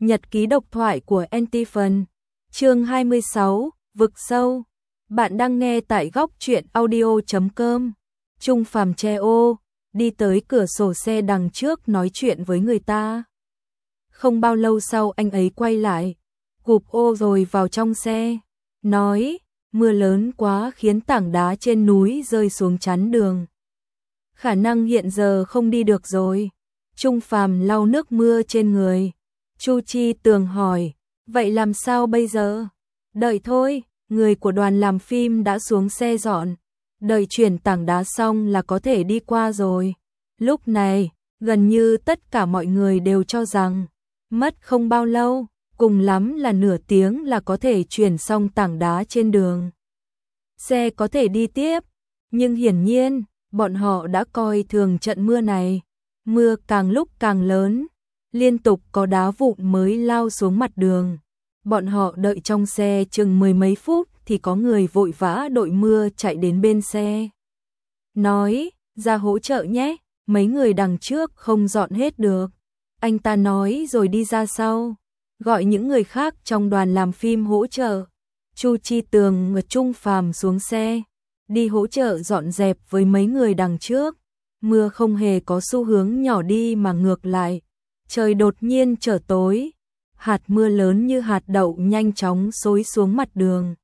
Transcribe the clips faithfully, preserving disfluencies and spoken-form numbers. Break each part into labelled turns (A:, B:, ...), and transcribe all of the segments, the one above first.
A: Nhật ký độc thoại của Antiphon, chương hai mươi sáu, vực sâu. Bạn đang nghe tại góc truyện audio chấm com. Trung Phàm che ô, đi tới cửa sổ xe đằng trước nói chuyện với người ta. Không bao lâu sau anh ấy quay lại, gục ô rồi vào trong xe, nói, mưa lớn quá khiến tảng đá trên núi rơi xuống chắn đường. Khả năng hiện giờ không đi được rồi. Trung Phàm lau nước mưa trên người. Chu Chi Tường hỏi, vậy làm sao bây giờ? Đợi thôi, người của đoàn làm phim đã xuống xe dọn. Đợi chuyển tảng đá xong là có thể đi qua rồi. Lúc này, gần như tất cả mọi người đều cho rằng, mất không bao lâu, cùng lắm là nửa tiếng là có thể chuyển xong tảng đá trên đường. Xe có thể đi tiếp, nhưng hiển nhiên, bọn họ đã coi thường trận mưa này. Mưa càng lúc càng lớn, liên tục có đá vụn mới lao xuống mặt đường. Bọn họ đợi trong xe chừng mười mấy phút thì có người vội vã đội mưa chạy đến bên xe. Nói, ra hỗ trợ nhé, mấy người đằng trước không dọn hết được. Anh ta nói rồi đi ra sau, gọi những người khác trong đoàn làm phim hỗ trợ. Chu Chi Tường và Trung Phàm xuống xe, đi hỗ trợ dọn dẹp với mấy người đằng trước. Mưa không hề có xu hướng nhỏ đi mà ngược lại. Trời đột nhiên trở tối, hạt mưa lớn như hạt đậu nhanh chóng xối xuống mặt đường.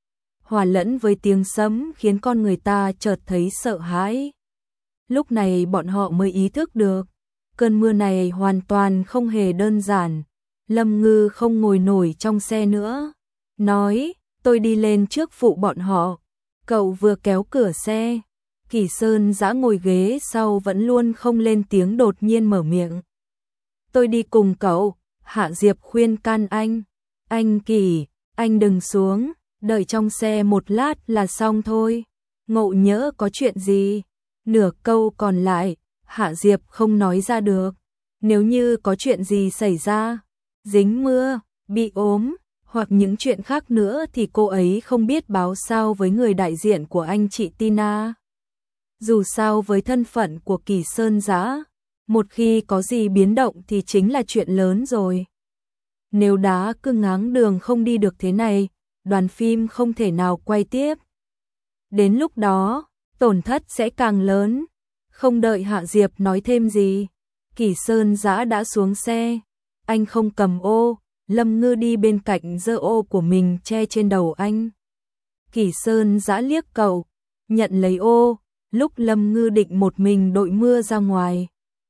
A: Hòa lẫn với tiếng sấm khiến con người ta chợt thấy sợ hãi. Lúc này bọn họ mới ý thức được, cơn mưa này hoàn toàn không hề đơn giản. Lâm Ngư không ngồi nổi trong xe nữa, nói, tôi đi lên trước phụ bọn họ. Cậu vừa kéo cửa xe, Kỳ Sơn Dã ngồi ghế sau vẫn luôn không lên tiếng đột nhiên mở miệng. Tôi đi cùng cậu, Hạ Diệp khuyên can anh. Anh Kỳ, anh đừng xuống, đợi trong xe một lát là xong thôi. Ngộ nhỡ có chuyện gì? Nửa câu còn lại, Hạ Diệp không nói ra được. Nếu như có chuyện gì xảy ra, dính mưa, bị ốm, hoặc những chuyện khác nữa thì cô ấy không biết báo sao với người đại diện của anh chị Tina. Dù sao với thân phận của Kỳ Sơn Dã, một khi có gì biến động thì chính là chuyện lớn rồi. Nếu đá cứ ngáng đường không đi được thế này, đoàn phim không thể nào quay tiếp. Đến lúc đó, tổn thất sẽ càng lớn. Không đợi Hạ Diệp nói thêm gì, Kỳ Sơn Dã đã xuống xe. Anh không cầm ô, Lâm Ngư đi bên cạnh giơ ô của mình che trên đầu anh. Kỳ Sơn Dã liếc cậu, nhận lấy ô, lúc Lâm Ngư định một mình đội mưa ra ngoài.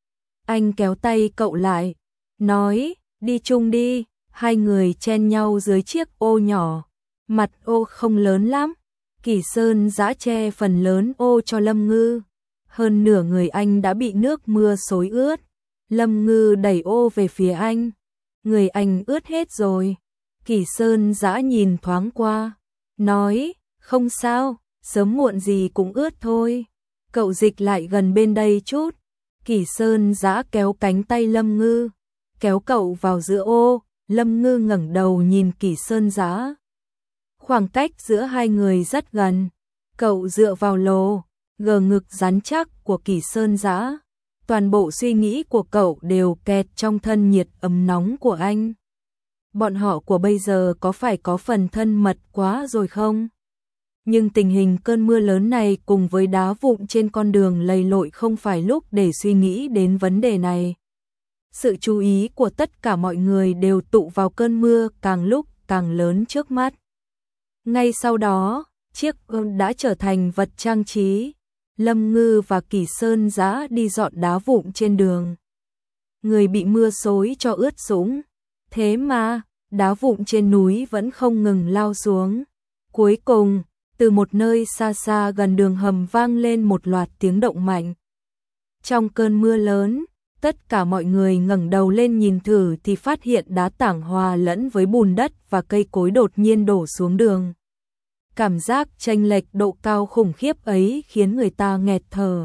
A: Anh kéo tay cậu lại, nói, đi chung đi. Hai người chen nhau dưới chiếc ô nhỏ, mặt ô không lớn lắm. Kỳ Sơn Dã che phần lớn ô cho Lâm Ngư. Hơn nửa người anh đã bị nước mưa xối ướt. Lâm Ngư đẩy ô về phía anh. Người anh ướt hết rồi. Kỳ Sơn Dã nhìn thoáng qua, nói, không sao, sớm muộn gì cũng ướt thôi. Cậu dịch lại gần bên đây chút. Kỳ Sơn Dã kéo cánh tay Lâm Ngư, kéo cậu vào giữa ô. Lâm Ngư ngẩng đầu nhìn Kỳ Sơn Dã. Khoảng cách giữa hai người rất gần. Cậu dựa vào lồ, gờ ngực rắn chắc của Kỳ Sơn Dã. Toàn bộ suy nghĩ của cậu đều kẹt trong thân nhiệt ấm nóng của anh. Bọn họ của bây giờ có phải có phần thân mật quá rồi không? Nhưng tình hình cơn mưa lớn này cùng với đá vụn trên con đường lầy lội không phải lúc để suy nghĩ đến vấn đề này. Sự chú ý của tất cả mọi người đều tụ vào cơn mưa càng lúc càng lớn trước mắt. Ngay sau đó, chiếc ô đã trở thành vật trang trí. Lâm Ngư và Kỳ Sơn Dã đi dọn đá vụn trên đường. Người bị mưa xối cho ướt sũng. Thế mà, đá vụn trên núi vẫn không ngừng lao xuống. Cuối cùng, từ một nơi xa xa gần đường hầm vang lên một loạt tiếng động mạnh. Trong cơn mưa lớn, tất cả mọi người ngẩng đầu lên nhìn thử thì phát hiện đá tảng hòa lẫn với bùn đất và cây cối đột nhiên đổ xuống đường. Cảm giác chênh lệch độ cao khủng khiếp ấy khiến người ta nghẹt thở.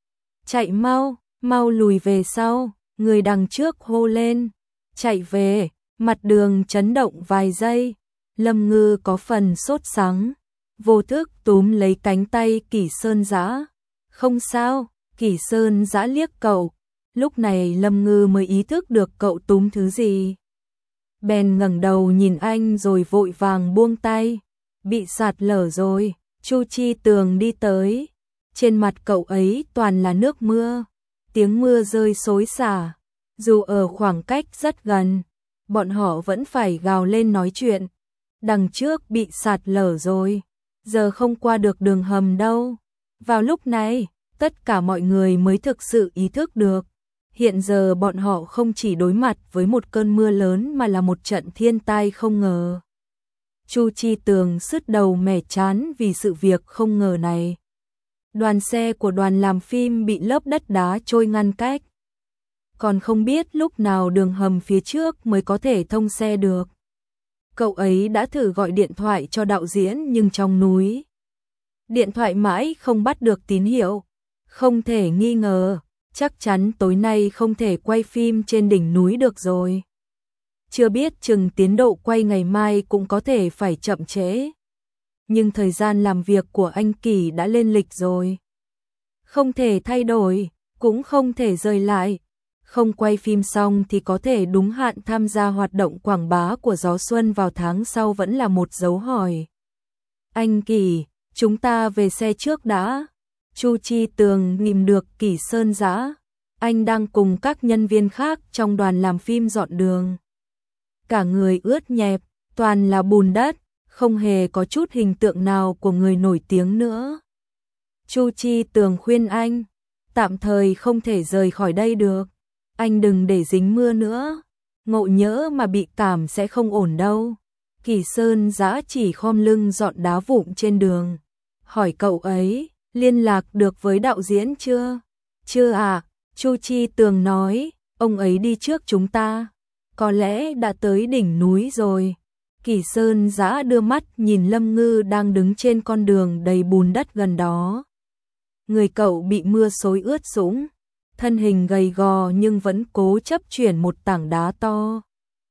A: Chạy mau, mau lùi về sau, người đằng trước hô lên. Chạy về, mặt đường chấn động vài giây. Lâm Ngư có phần sốt sắng, vô thức túm lấy cánh tay Kỳ Sơn Dã. Không sao, Kỳ Sơn Dã liếc cậu. Lúc này Lâm Ngư mới ý thức được cậu túm thứ gì. bèn ngẩng đầu nhìn anh rồi vội vàng buông tay. Bị sạt lở rồi. Chu Chi Tường đi tới. Trên mặt cậu ấy toàn là nước mưa. Tiếng mưa rơi xối xả. Dù ở khoảng cách rất gần, bọn họ vẫn phải gào lên nói chuyện. Đằng trước bị sạt lở rồi, giờ không qua được đường hầm đâu. Vào lúc này, tất cả mọi người mới thực sự ý thức được. Hiện giờ bọn họ không chỉ đối mặt với một cơn mưa lớn mà là một trận thiên tai không ngờ. Chu Chi Tường sứt đầu mẻ chán vì sự việc không ngờ này. Đoàn xe của đoàn làm phim bị lớp đất đá trôi ngăn cách. Còn không biết lúc nào đường hầm phía trước mới có thể thông xe được. Cậu ấy đã thử gọi điện thoại cho đạo diễn nhưng trong núi. Điện thoại mãi không bắt được tín hiệu. Không thể nghi ngờ, chắc chắn tối nay không thể quay phim trên đỉnh núi được rồi. Chưa biết chừng tiến độ quay ngày mai cũng có thể phải chậm trễ. Nhưng thời gian làm việc của anh Kỳ đã lên lịch rồi. Không thể thay đổi, cũng không thể rời lại. Không quay phim xong thì có thể đúng hạn tham gia hoạt động quảng bá của Gió Xuân vào tháng sau vẫn là một dấu hỏi. Anh Kỳ, chúng ta về xe trước đã. Chu Chi Tường nhìn được Kỷ Sơn Dã. Anh đang cùng các nhân viên khác trong đoàn làm phim dọn đường. Cả người ướt nhẹp, toàn là bùn đất, không hề có chút hình tượng nào của người nổi tiếng nữa. Chu Chi Tường khuyên anh, tạm thời không thể rời khỏi đây được. Anh đừng để dính mưa nữa, ngộ nhỡ mà bị cảm sẽ không ổn đâu. Kỷ Sơn Dã chỉ khom lưng dọn đá vụn trên đường. Hỏi cậu ấy, liên lạc được với đạo diễn chưa? Chưa à, Chu Chi Tường nói, ông ấy đi trước chúng ta. Có lẽ đã tới đỉnh núi rồi. Kỷ Sơn Dã đưa mắt nhìn Lâm Ngư đang đứng trên con đường đầy bùn đất gần đó. Người cậu bị mưa xối ướt sũng, thân hình gầy gò nhưng vẫn cố chấp chuyển một tảng đá to.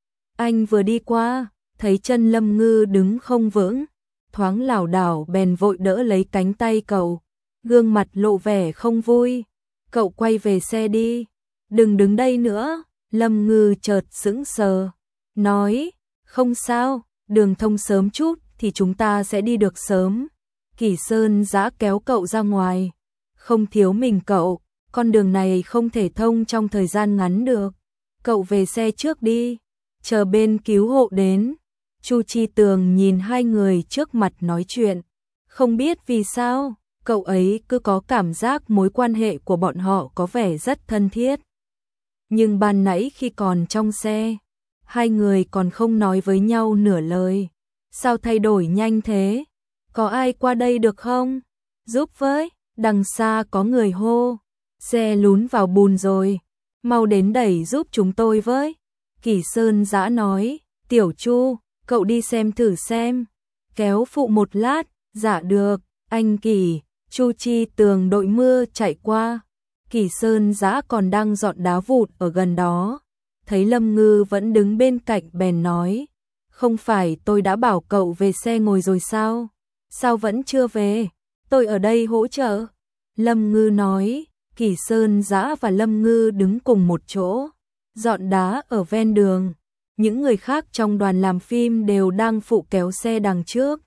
A: Anh vừa đi qua, thấy chân Lâm Ngư đứng không vững, thoáng lảo đảo bèn vội đỡ lấy cánh tay cậu, gương mặt lộ vẻ không vui. Cậu quay về xe đi, đừng đứng đây nữa. Lâm Ngư chợt sững sờ, nói, không sao, đường thông sớm chút thì chúng ta sẽ đi được sớm. Kỷ Sơn Dã kéo cậu ra ngoài, không thiếu mình cậu, con đường này không thể thông trong thời gian ngắn được. Cậu về xe trước đi, chờ bên cứu hộ đến. Chu Chi Tường nhìn hai người trước mặt nói chuyện, không biết vì sao, cậu ấy cứ có cảm giác mối quan hệ của bọn họ có vẻ rất thân thiết. Nhưng ban nãy khi còn trong xe, hai người còn không nói với nhau nửa lời. Sao thay đổi nhanh thế? Có ai qua đây được không? Giúp với, đằng xa có người hô. Xe lún vào bùn rồi, mau đến đẩy giúp chúng tôi với. Kỷ Sơn Dã nói, Tiểu Chu, cậu đi xem thử xem. Kéo phụ một lát, dạ được, anh Kỷ. Chu Chi Tường đội mưa chạy qua. Kỷ Sơn Dã còn đang dọn đá vụn ở gần đó. Thấy Lâm Ngư vẫn đứng bên cạnh bèn nói, không phải tôi đã bảo cậu về xe ngồi rồi sao? Sao vẫn chưa về? Tôi ở đây hỗ trợ. Lâm Ngư nói. Kỷ Sơn Dã và Lâm Ngư đứng cùng một chỗ, dọn đá ở ven đường. Những người khác trong đoàn làm phim đều đang phụ kéo xe đằng trước.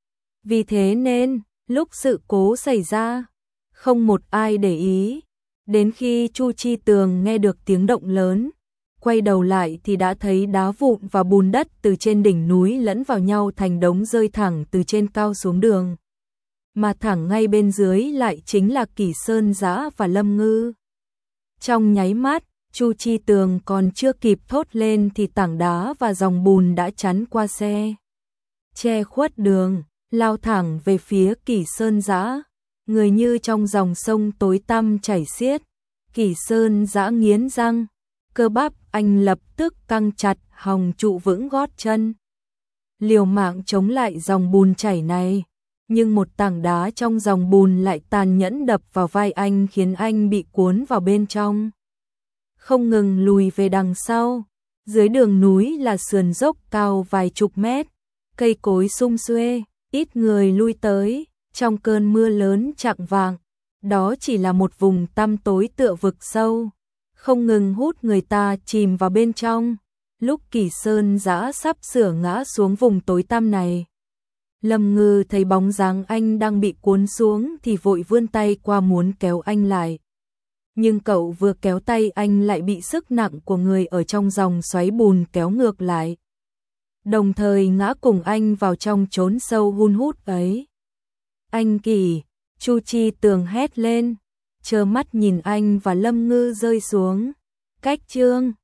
A: Vì thế nên, lúc sự cố xảy ra, không một ai để ý. Đến khi Chu Chi Tường nghe được tiếng động lớn, quay đầu lại thì đã thấy đá vụn và bùn đất từ trên đỉnh núi lẫn vào nhau thành đống rơi thẳng từ trên cao xuống đường. Mà thẳng ngay bên dưới lại chính là Kỷ Sơn Dã và Lâm Ngư. Trong nháy mắt, Chu Chi Tường còn chưa kịp thốt lên thì tảng đá và dòng bùn đã chắn qua xe, che khuất đường, lao thẳng về phía Kỷ Sơn Dã. Người như trong dòng sông tối tăm chảy xiết. Kỷ Sơn Dã nghiến răng, cơ bắp anh lập tức căng chặt hòng trụ vững gót chân, liều mạng chống lại dòng bùn chảy này. Nhưng một tảng đá trong dòng bùn lại tàn nhẫn đập vào vai anh khiến anh bị cuốn vào bên trong, không ngừng lùi về đằng sau. Dưới đường núi là sườn dốc cao vài chục mét, cây cối sum xuê, ít người lui tới. Trong cơn mưa lớn chạng vạng, đó chỉ là một vùng tăm tối tựa vực sâu, không ngừng hút người ta chìm vào bên trong. Lúc Kỳ Sơn Dã sắp sửa ngã xuống vùng tối tăm này, Lâm Ngư thấy bóng dáng anh đang bị cuốn xuống thì vội vươn tay qua muốn kéo anh lại. Nhưng cậu vừa kéo tay anh lại bị sức nặng của người ở trong dòng xoáy bùn kéo ngược lại, đồng thời ngã cùng anh vào trong chốn sâu hun hút ấy. Anh Kỳ, Chu Chi Tường hét lên, trơ mắt nhìn anh và Lâm Ngư rơi xuống. Cách chương